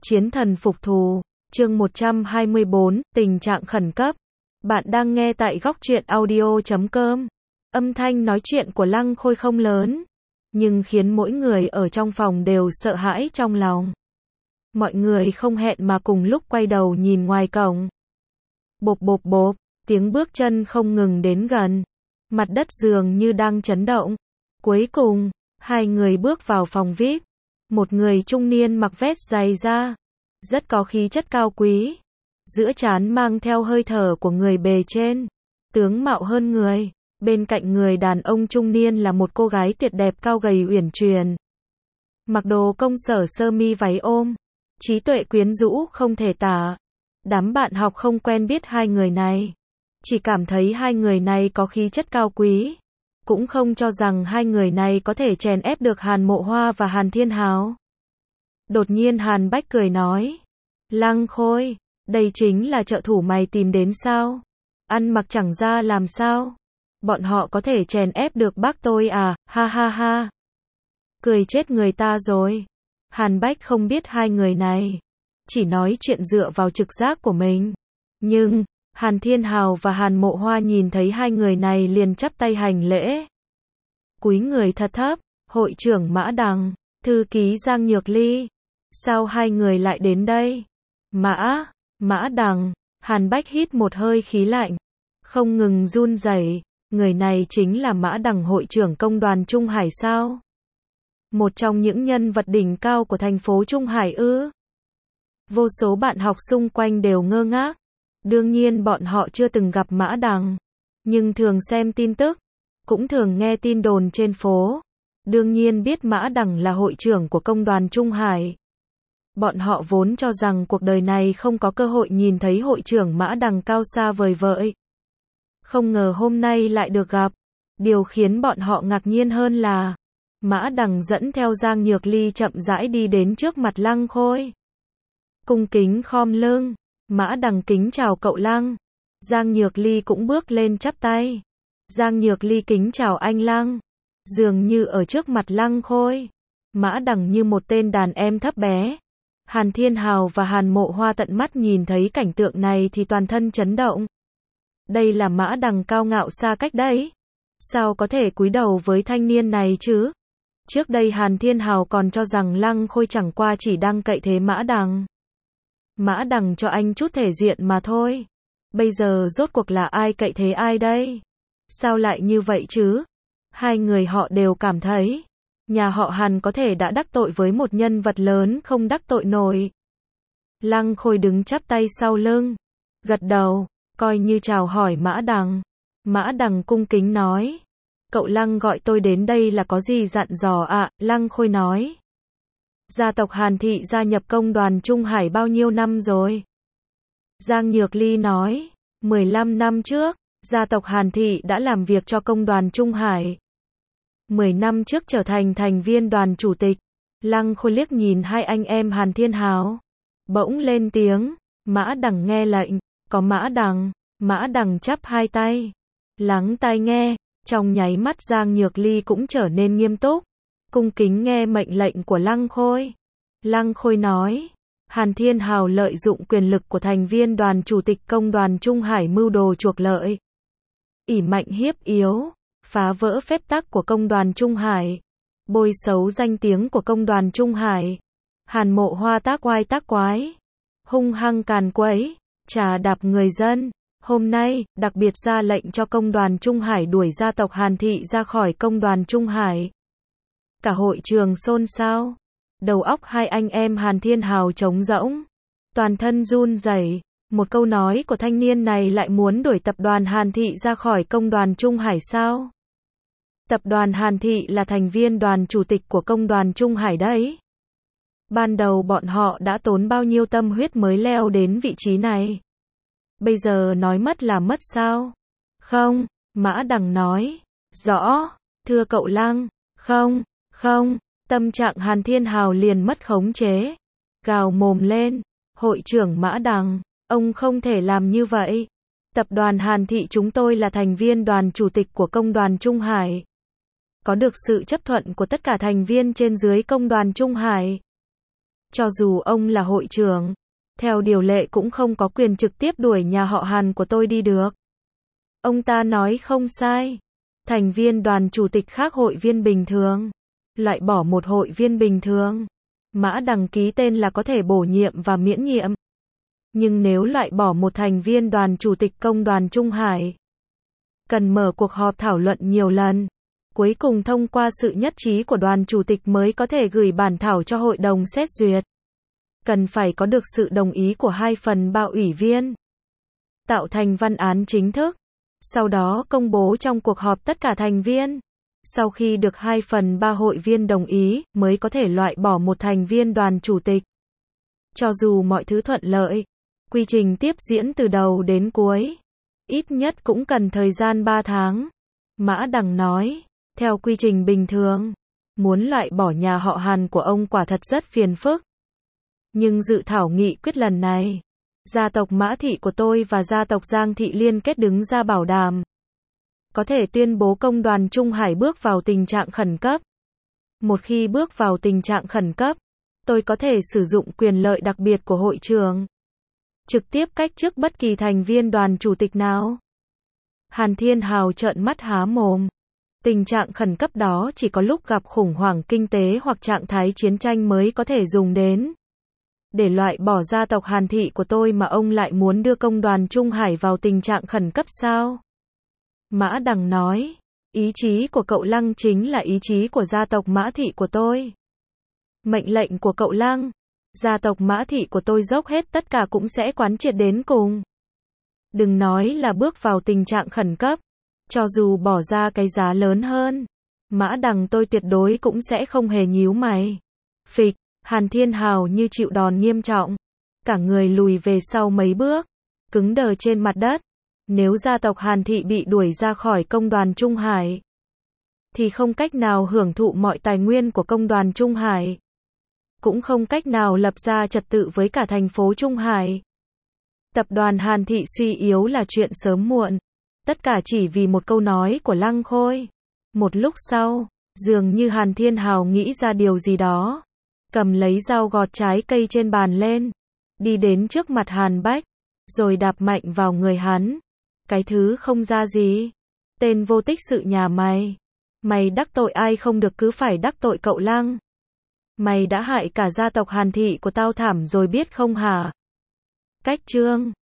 Chiến thần phục thù, chương 124, tình trạng khẩn cấp. Bạn đang nghe tại góc truyện audio.com. Âm thanh nói chuyện của Lăng Khôi không lớn, nhưng khiến mỗi người ở trong phòng đều sợ hãi trong lòng. Mọi người không hẹn mà cùng lúc quay đầu nhìn ngoài cổng. Bộp bộp bộp, tiếng bước chân không ngừng đến gần. Mặt đất dường như đang chấn động. Cuối cùng, hai người bước vào phòng VIP. Một người trung niên mặc vest dày da, rất có khí chất cao quý. Giữa trán mang theo hơi thở của người bề trên, tướng mạo hơn người. Bên cạnh người đàn ông trung niên là một cô gái tuyệt đẹp cao gầy uyển chuyển. Mặc đồ công sở sơ mi váy ôm, trí tuệ quyến rũ không thể tả. Đám bạn học không quen biết hai người này, chỉ cảm thấy hai người này có khí chất cao quý, cũng không cho rằng hai người này có thể chèn ép được Hàn Mộ Hoa và Hàn Thiên Hào. Đột nhiên Hàn Bách cười nói, Lăng Khôi, đây chính là trợ thủ mày tìm đến sao? Ăn mặc chẳng ra làm sao? Bọn họ có thể chèn ép được bác tôi à, ha ha ha. Cười chết người ta rồi. Hàn Bách không biết hai người này, chỉ nói chuyện dựa vào trực giác của mình. Nhưng, Hàn Thiên Hào và Hàn Mộ Hoa nhìn thấy hai người này liền chắp tay hành lễ. Cúi người thật thấp, hội trưởng Mã Đằng, thư ký Giang Nhược Ly. Sao hai người lại đến đây? Mã Đằng, Hàn Bách hít một hơi khí lạnh, không ngừng run rẩy. Người này chính là Mã Đằng, hội trưởng công đoàn Trung Hải sao? Một trong những nhân vật đỉnh cao của thành phố Trung Hải ư? Vô số bạn học xung quanh đều ngơ ngác. Đương nhiên bọn họ chưa từng gặp Mã Đằng, nhưng thường xem tin tức, cũng thường nghe tin đồn trên phố. Đương nhiên biết Mã Đằng là hội trưởng của công đoàn Trung Hải. Bọn họ vốn cho rằng cuộc đời này không có cơ hội nhìn thấy hội trưởng Mã Đằng cao xa vời vợi. Không ngờ hôm nay lại được gặp. Điều khiến bọn họ ngạc nhiên hơn là Mã Đằng dẫn theo Giang Nhược Ly chậm rãi đi đến trước mặt Lăng Khôi. Cung kính khom lưng. Mã Đằng kính chào cậu Lăng. Giang Nhược Ly cũng bước lên chắp tay. Giang Nhược Ly kính chào anh Lăng. Dường như ở trước mặt Lăng Khôi, Mã Đằng như một tên đàn em thấp bé. Hàn Thiên Hào và Hàn Mộ Hoa tận mắt nhìn thấy cảnh tượng này thì toàn thân chấn động. Đây là Mã Đằng cao ngạo xa cách đấy. Sao có thể cúi đầu với thanh niên này chứ? Trước đây Hàn Thiên Hào còn cho rằng Lăng Khôi chẳng qua chỉ đang cậy thế Mã Đằng. Mã Đằng cho anh chút thể diện mà thôi. Bây giờ rốt cuộc là ai cậy thế ai đây? Sao lại như vậy chứ? Hai người họ đều cảm thấy nhà họ Hàn có thể đã đắc tội với một nhân vật lớn không đắc tội nổi. Lăng Khôi đứng chắp tay sau lưng, gật đầu, coi như chào hỏi Mã Đằng. Mã Đằng cung kính nói, cậu Lăng gọi tôi đến đây là có gì dặn dò ạ? Lăng Khôi nói, gia tộc Hàn Thị gia nhập công đoàn Trung Hải bao nhiêu năm rồi? Giang Nhược Ly nói, 15 năm trước, gia tộc Hàn Thị đã làm việc cho công đoàn Trung Hải. 10 năm trước trở thành thành viên đoàn chủ tịch. Lăng Khôi liếc nhìn hai anh em Hàn Thiên Hào, bỗng lên tiếng, Mã Đằng nghe lệnh, có Mã Đằng. Mã Đằng chắp hai tay, lắng tai nghe. Trong nháy mắt Giang Nhược Ly cũng trở nên nghiêm túc, cung kính nghe mệnh lệnh của Lăng Khôi. Lăng Khôi nói, Hàn Thiên Hào lợi dụng quyền lực của thành viên đoàn chủ tịch công đoàn Trung Hải mưu đồ chuộc lợi, ỷ mạnh hiếp yếu, phá vỡ phép tắc của công đoàn Trung Hải, bôi xấu danh tiếng của công đoàn Trung Hải. Hàn Mộ Hoa tác oai tác quái, hung hăng càn quấy, trà đạp người dân. Hôm nay, đặc biệt ra lệnh cho công đoàn Trung Hải đuổi gia tộc Hàn Thị ra khỏi công đoàn Trung Hải. Cả hội trường xôn xao. Đầu óc hai anh em Hàn Thiên Hào trống rỗng, toàn thân run rẩy. Một câu nói của thanh niên này lại muốn đuổi tập đoàn Hàn Thị ra khỏi công đoàn Trung Hải sao? Tập đoàn Hàn Thị là thành viên đoàn chủ tịch của công đoàn Trung Hải đấy. Ban đầu bọn họ đã tốn bao nhiêu tâm huyết mới leo đến vị trí này. Bây giờ nói mất là mất sao? Không, Mã Đằng nói. Rõ, thưa cậu Lăng. Không, tâm trạng Hàn Thiên Hào liền mất khống chế. Gào mồm lên, hội trưởng Mã Đằng, ông không thể làm như vậy. Tập đoàn Hàn Thị chúng tôi là thành viên đoàn chủ tịch của công đoàn Trung Hải. Có được sự chấp thuận của tất cả thành viên trên dưới công đoàn Trung Hải. Cho dù ông là hội trưởng, theo điều lệ cũng không có quyền trực tiếp đuổi nhà họ Hàn của tôi đi được. Ông ta nói không sai. Thành viên đoàn chủ tịch khác hội viên bình thường. Loại bỏ một hội viên bình thường. Mã Đằng ký tên là có thể bổ nhiệm và miễn nhiệm. Nhưng nếu loại bỏ một thành viên đoàn chủ tịch công đoàn Trung Hải, cần mở cuộc họp thảo luận nhiều lần. Cuối cùng thông qua sự nhất trí của đoàn chủ tịch mới có thể gửi bản thảo cho hội đồng xét duyệt. Cần phải có được sự đồng ý của 2/3 ủy viên. Tạo thành văn án chính thức. Sau đó công bố trong cuộc họp tất cả thành viên. Sau khi được 2/3 hội viên đồng ý, mới có thể loại bỏ một thành viên đoàn chủ tịch. Cho dù mọi thứ thuận lợi, quy trình tiếp diễn từ đầu đến cuối, ít nhất cũng cần thời gian 3 tháng. Mã Đằng nói, theo quy trình bình thường, muốn loại bỏ nhà họ Hàn của ông quả thật rất phiền phức. Nhưng dự thảo nghị quyết lần này, gia tộc Mã Thị của tôi và gia tộc Giang Thị liên kết đứng ra bảo đảm. Có thể tuyên bố công đoàn Trung Hải bước vào tình trạng khẩn cấp. Một khi bước vào tình trạng khẩn cấp, tôi có thể sử dụng quyền lợi đặc biệt của hội trưởng. Trực tiếp cách chức bất kỳ thành viên đoàn chủ tịch nào. Hàn Thiên Hào trợn mắt há mồm. Tình trạng khẩn cấp đó chỉ có lúc gặp khủng hoảng kinh tế hoặc trạng thái chiến tranh mới có thể dùng đến. Để loại bỏ gia tộc Hàn Thị của tôi mà ông lại muốn đưa công đoàn Trung Hải vào tình trạng khẩn cấp sao? Mã Đằng nói, ý chí của cậu Lăng chính là ý chí của gia tộc Mã Thị của tôi. Mệnh lệnh của cậu Lăng, gia tộc Mã Thị của tôi dốc hết tất cả cũng sẽ quán triệt đến cùng. Đừng nói là bước vào tình trạng khẩn cấp, cho dù bỏ ra cái giá lớn hơn, Mã Đằng tôi tuyệt đối cũng sẽ không hề nhíu mày. Phịch, Hàn Thiên Hào như chịu đòn nghiêm trọng, cả người lùi về sau mấy bước, cứng đờ trên mặt đất. Nếu gia tộc Hàn Thị bị đuổi ra khỏi công đoàn Trung Hải, thì không cách nào hưởng thụ mọi tài nguyên của công đoàn Trung Hải, cũng không cách nào lập ra trật tự với cả thành phố Trung Hải. Tập đoàn Hàn Thị suy yếu là chuyện sớm muộn, tất cả chỉ vì một câu nói của Lăng Khôi. Một lúc sau, dường như Hàn Thiên Hào nghĩ ra điều gì đó, cầm lấy dao gọt trái cây trên bàn lên, đi đến trước mặt Hàn Bách, rồi đạp mạnh vào người hắn. Cái thứ không ra gì. Tên vô tích sự nhà mày. Mày đắc tội ai không được cứ phải đắc tội cậu Lăng. Mày đã hại cả gia tộc Hàn Thị của tao thảm rồi biết không hả? Cách chương